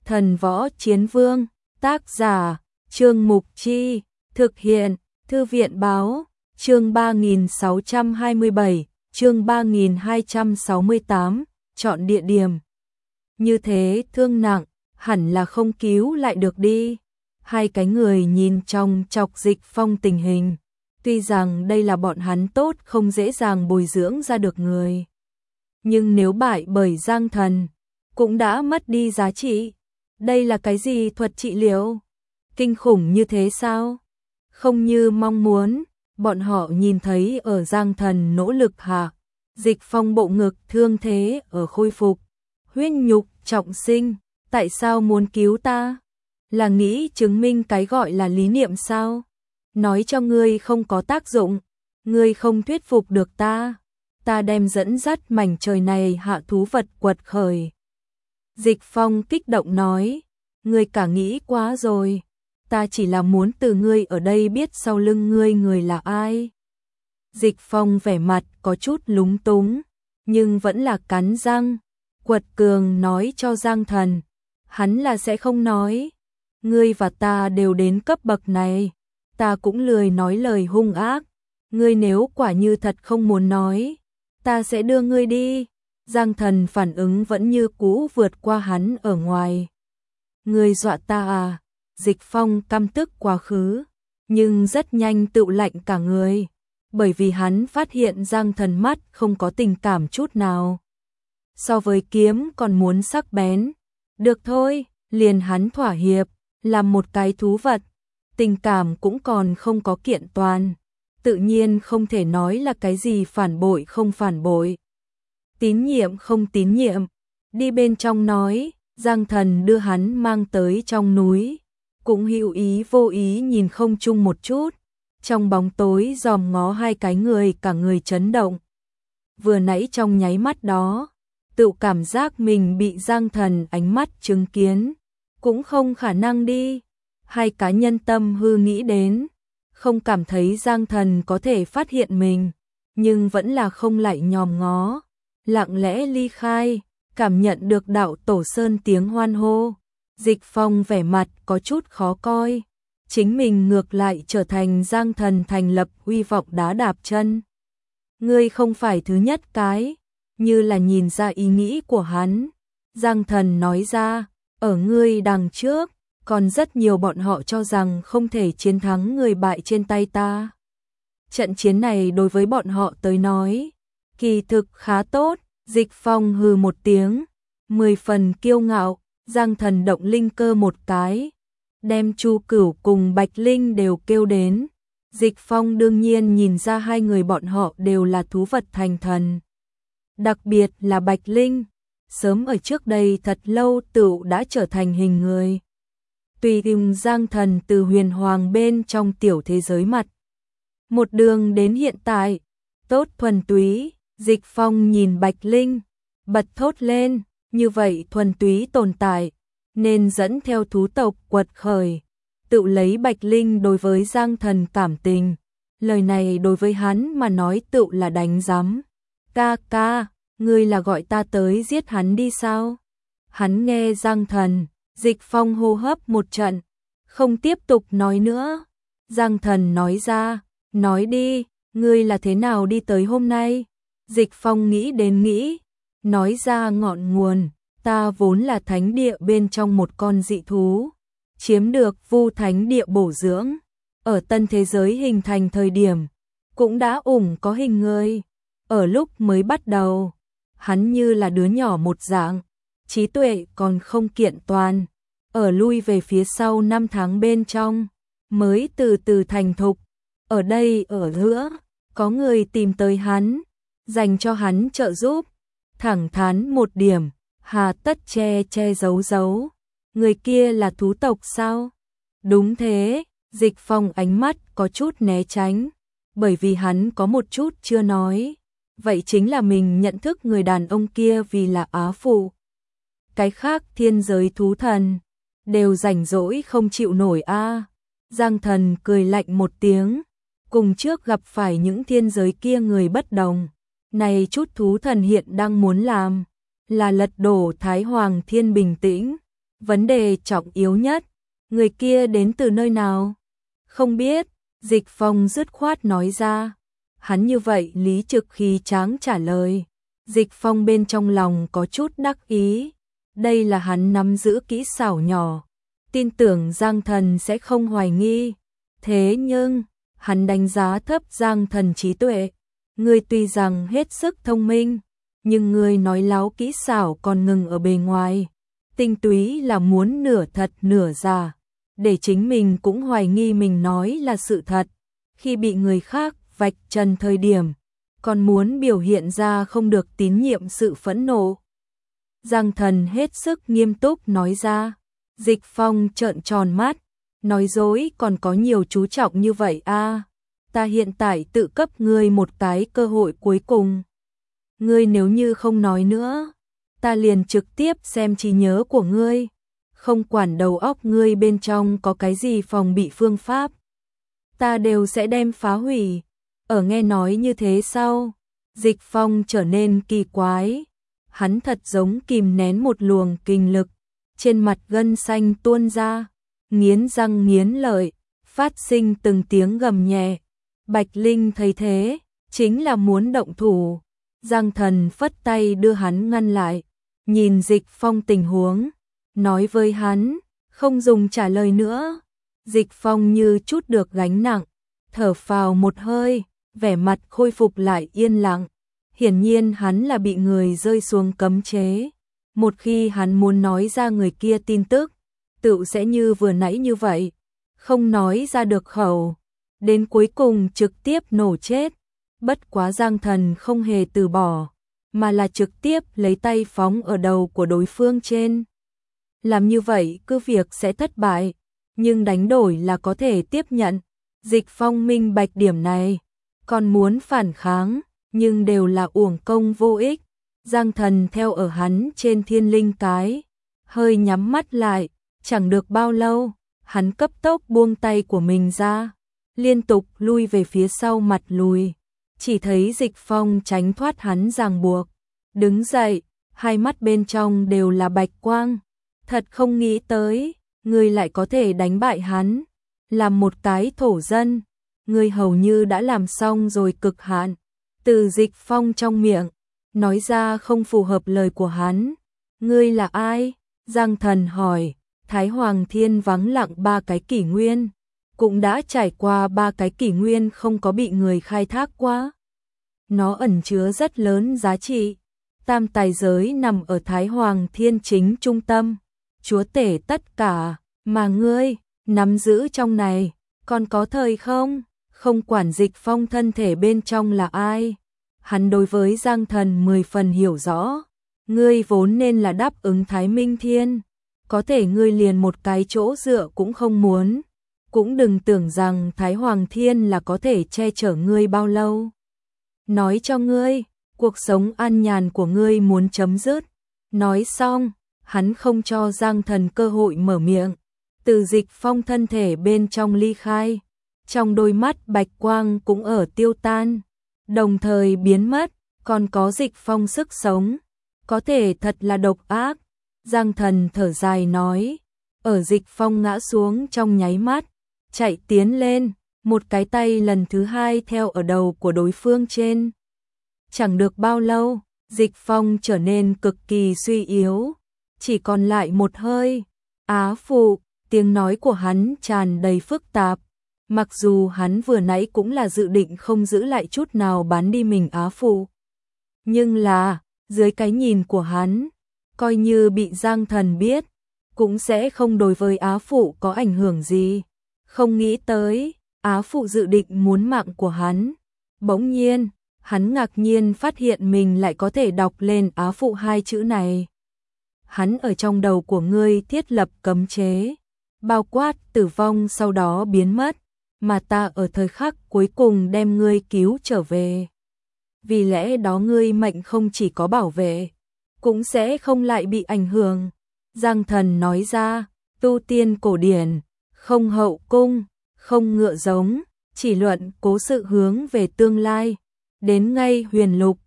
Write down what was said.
Thần Võ Chiến Vương, tác giả, Trương Mục Chi, thực hiện, Thư viện Báo, chương 3627, chương 3268, chọn địa điểm. Như thế thương nặng, hẳn là không cứu lại được đi. Hai cái người nhìn trong chọc Dịch Phong tình hình. Tuy rằng đây là bọn hắn tốt không dễ dàng bồi dưỡng ra được người. Nhưng nếu bại bởi Giang Thần, cũng đã mất đi giá trị. Đây là cái gì thuật trị liệu? Kinh khủng như thế sao? Không như mong muốn, bọn họ nhìn thấy ở Giang Thần nỗ lực hạ. Dịch Phong bộ ngực thương thế ở khôi phục. Huyết nhục trọng sinh, tại sao muốn cứu ta? Là nghĩ chứng minh cái gọi là lý niệm sao? Nói cho ngươi không có tác dụng, ngươi không thuyết phục được ta. Ta đem dẫn dắt mảnh trời này hạ thú vật quật khởi. Dịch Phong kích động nói, ngươi cả nghĩ quá rồi. Ta chỉ là muốn từ ngươi ở đây biết sau lưng ngươi người là ai. Dịch Phong vẻ mặt có chút lúng túng, nhưng vẫn là cắn răng. Quật cường nói cho Giang Thần, hắn là sẽ không nói. Ngươi và ta đều đến cấp bậc này, ta cũng lười nói lời hung ác. Ngươi nếu quả như thật không muốn nói, ta sẽ đưa ngươi đi. Giang Thần phản ứng vẫn như cũ vượt qua hắn ở ngoài. Ngươi dọa ta à? Dịch Phong căm tức quá khứ, nhưng rất nhanh tự lạnh cả người, bởi vì hắn phát hiện Giang Thần mắt không có tình cảm chút nào. So với kiếm còn muốn sắc bén. Được thôi, liền hắn thỏa hiệp, làm một cái thú vật, tình cảm cũng còn không có kiện toàn, tự nhiên không thể nói là cái gì phản bội không phản bội. Tín nhiệm không tín nhiệm, đi bên trong nói. Giang Thần đưa hắn mang tới trong núi, cũng hữu ý vô ý nhìn không chung một chút, trong bóng tối dòm ngó hai cái người cả người chấn động. Vừa nãy trong nháy mắt đó, tự cảm giác mình bị Giang Thần ánh mắt chứng kiến, cũng không khả năng đi. Hai cá nhân tâm hư nghĩ đến, không cảm thấy Giang Thần có thể phát hiện mình, nhưng vẫn là không lại nhòm ngó, lặng lẽ ly khai, cảm nhận được đạo tổ sơn tiếng hoan hô. Dịch Phong vẻ mặt có chút khó coi, chính mình ngược lại trở thành Giang Thần thành lập uy vọng đá đạp chân. Ngươi không phải thứ nhất cái, như là nhìn ra ý nghĩ của hắn. Giang Thần nói ra, ở ngươi đằng trước, còn rất nhiều bọn họ cho rằng không thể chiến thắng người bại trên tay ta. Trận chiến này đối với bọn họ tới nói, kỳ thực khá tốt. Dịch Phong hừ một tiếng, 10 phần kiêu ngạo. Giang Thần động linh cơ một cái, đem Chu Cửu cùng Bạch Linh đều kêu đến. Dịch Phong đương nhiên nhìn ra hai người bọn họ đều là thú vật thành thần. Đặc biệt là Bạch Linh, sớm ở trước đây thật lâu tựu đã trở thành hình người. Tùy tìm Giang Thần từ huyền hoàng bên trong tiểu thế giới mặt. Một đường đến hiện tại, tốt thuần túy. Dịch Phong nhìn Bạch Linh, bật thốt lên, như vậy thuần túy tồn tại, nên dẫn theo thú tộc quật khởi. Tự lấy Bạch Linh đối với Giang Thần cảm tình, lời này đối với hắn mà nói tự là đánh giám. Ca ca, ngươi là gọi ta tới giết hắn đi sao? Hắn nghe Giang Thần, Dịch Phong hô hấp một trận, không tiếp tục nói nữa. Giang Thần nói ra, nói đi, ngươi là thế nào đi tới hôm nay? Dịch Phong nghĩ đến nghĩ, nói ra ngọn nguồn, ta vốn là thánh địa bên trong một con dị thú, chiếm được Vu thánh địa bổ dưỡng, ở tân thế giới hình thành thời điểm, cũng đã có hình người. Ở lúc mới bắt đầu, hắn như là đứa nhỏ một dạng, trí tuệ còn không kiện toàn, ở lui về phía sau 5 tháng bên trong, mới từ từ thành thục. Ở đây ở giữa, có người tìm tới hắn, dành cho hắn trợ giúp, thẳng thắn một điểm, hà tất che giấu. Người kia là thú tộc sao? Đúng thế. Dịch Phong ánh mắt có chút né tránh, bởi vì hắn có một chút chưa nói. Vậy chính là mình nhận thức người đàn ông kia vì là Á Phụ. Cái khác thiên giới thú thần, đều rảnh rỗi không chịu nổi a. Giang Thần cười lạnh một tiếng, cùng trước gặp phải những thiên giới kia người bất đồng. Này chút thú thần hiện đang muốn làm, là lật đổ Thái Hoàng Thiên bình tĩnh. Vấn đề trọng yếu nhất, người kia đến từ nơi nào? Không biết, Dịch Phong dứt khoát nói ra. Hắn như vậy lý trực khí tráng trả lời. Dịch Phong bên trong lòng có chút đắc ý. Đây là hắn nắm giữ kỹ xảo nhỏ. Tin tưởng Giang Thần sẽ không hoài nghi. Thế nhưng, hắn đánh giá thấp Giang Thần trí tuệ. Ngươi tuy rằng hết sức thông minh, nhưng ngươi nói láo kỹ xảo còn ngừng ở bề ngoài. Tinh túy là muốn nửa thật nửa giả, để chính mình cũng hoài nghi mình nói là sự thật. Khi bị người khác vạch trần thời điểm, còn muốn biểu hiện ra không được tín nhiệm sự phẫn nộ. Giang Thần hết sức nghiêm túc nói ra. Dịch Phong trợn tròn mắt, nói dối còn có nhiều chú trọng như vậy à? Ta hiện tại tự cấp ngươi một cái cơ hội cuối cùng. Ngươi nếu như không nói nữa, ta liền trực tiếp xem trí nhớ của ngươi, không quản đầu óc ngươi bên trong có cái gì phòng bị phương pháp, ta đều sẽ đem phá hủy. Ở nghe nói như thế sau, Dịch Phong trở nên kỳ quái, hắn thật giống kìm nén một luồng kinh lực, trên mặt gân xanh tuôn ra, nghiến răng nghiến lợi, phát sinh từng tiếng gầm nhẹ. Bạch Linh thấy thế, chính là muốn động thủ. Giang Thần phất tay đưa hắn ngăn lại, nhìn Dịch Phong tình huống, nói với hắn, không dùng trả lời nữa. Dịch Phong như chút được gánh nặng, thở phào một hơi, vẻ mặt khôi phục lại yên lặng. Hiển nhiên hắn là bị người rơi xuống cấm chế. Một khi hắn muốn nói ra người kia tin tức, tựu sẽ như vừa nãy như vậy, không nói ra được khẩu, đến cuối cùng trực tiếp nổ chết. Bất quá Giang Thần không hề từ bỏ, mà là trực tiếp lấy tay phóng ở đầu của đối phương trên. Làm như vậy cứ việc sẽ thất bại, nhưng đánh đổi là có thể tiếp nhận. Dịch Phong minh bạch điểm này, còn muốn phản kháng, nhưng đều là uổng công vô ích. Giang Thần theo ở hắn trên thiên linh cái, hơi nhắm mắt lại, chẳng được bao lâu, hắn cấp tốc buông tay của mình ra, liên tục lui về phía sau mặt lùi. Chỉ thấy Dịch Phong tránh thoát hắn ràng buộc, đứng dậy, hai mắt bên trong đều là bạch quang. Thật không nghĩ tới, ngươi lại có thể đánh bại hắn, làm một cái thổ dân, ngươi hầu như đã làm xong rồi cực hạn. Từ Dịch Phong trong miệng, nói ra không phù hợp lời của hắn. Ngươi là ai? Giang Thần hỏi. Thái Hoàng Thiên vắng lặng 3 cái kỷ nguyên, cũng đã trải qua 3 cái kỷ nguyên không có bị người khai thác qua. Nó ẩn chứa rất lớn giá trị. Tam tài giới nằm ở Thái Hoàng Thiên chính trung tâm, chúa tể tất cả, mà ngươi nắm giữ trong này, còn có thời không? Không quản Dịch Phong thân thể bên trong là ai, hắn đối với Giang Thần 10 phần hiểu rõ. Ngươi vốn nên là đáp ứng Thái Minh Thiên, có thể ngươi liền một cái chỗ dựa cũng không muốn, cũng đừng tưởng rằng Thái Hoàng Thiên là có thể che chở ngươi bao lâu. Nói cho ngươi, cuộc sống an nhàn của ngươi muốn chấm dứt. Nói xong, hắn không cho Giang Thần cơ hội mở miệng, từ Dịch Phong thân thể bên trong ly khai, trong đôi mắt bạch quang cũng ở tiêu tan, đồng thời biến mất, còn có Dịch Phong sức sống, có thể thật là độc ác. Giang Thần thở dài nói, ở Dịch Phong ngã xuống trong nháy mắt, chạy tiến lên, một cái tay lần thứ hai theo ở đầu của đối phương trên. Chẳng được bao lâu, Dịch Phong trở nên cực kỳ suy yếu, chỉ còn lại một hơi. Á phụ, tiếng nói của hắn tràn đầy phức tạp, mặc dù hắn vừa nãy cũng là dự định không giữ lại chút nào bán đi mình á phụ. Nhưng là, dưới cái nhìn của hắn, coi như bị Giang Thần biết, cũng sẽ không đối với á phụ có ảnh hưởng gì. Không nghĩ tới, á phụ dự định muốn mạng của hắn. Bỗng nhiên, hắn ngạc nhiên phát hiện mình lại có thể đọc lên á phụ 2 chữ này. Hắn ở trong đầu của ngươi thiết lập cấm chế, bao quát tử vong sau đó biến mất, mà ta ở thời khắc cuối cùng đem ngươi cứu trở về. Vì lẽ đó ngươi mệnh không chỉ có bảo vệ, cũng sẽ không lại bị ảnh hưởng. Giang Thần nói ra, tu tiên cổ điển, không hậu cung, không ngựa giống, chỉ luận cố sự hướng về tương lai. Đến ngay huyền lục,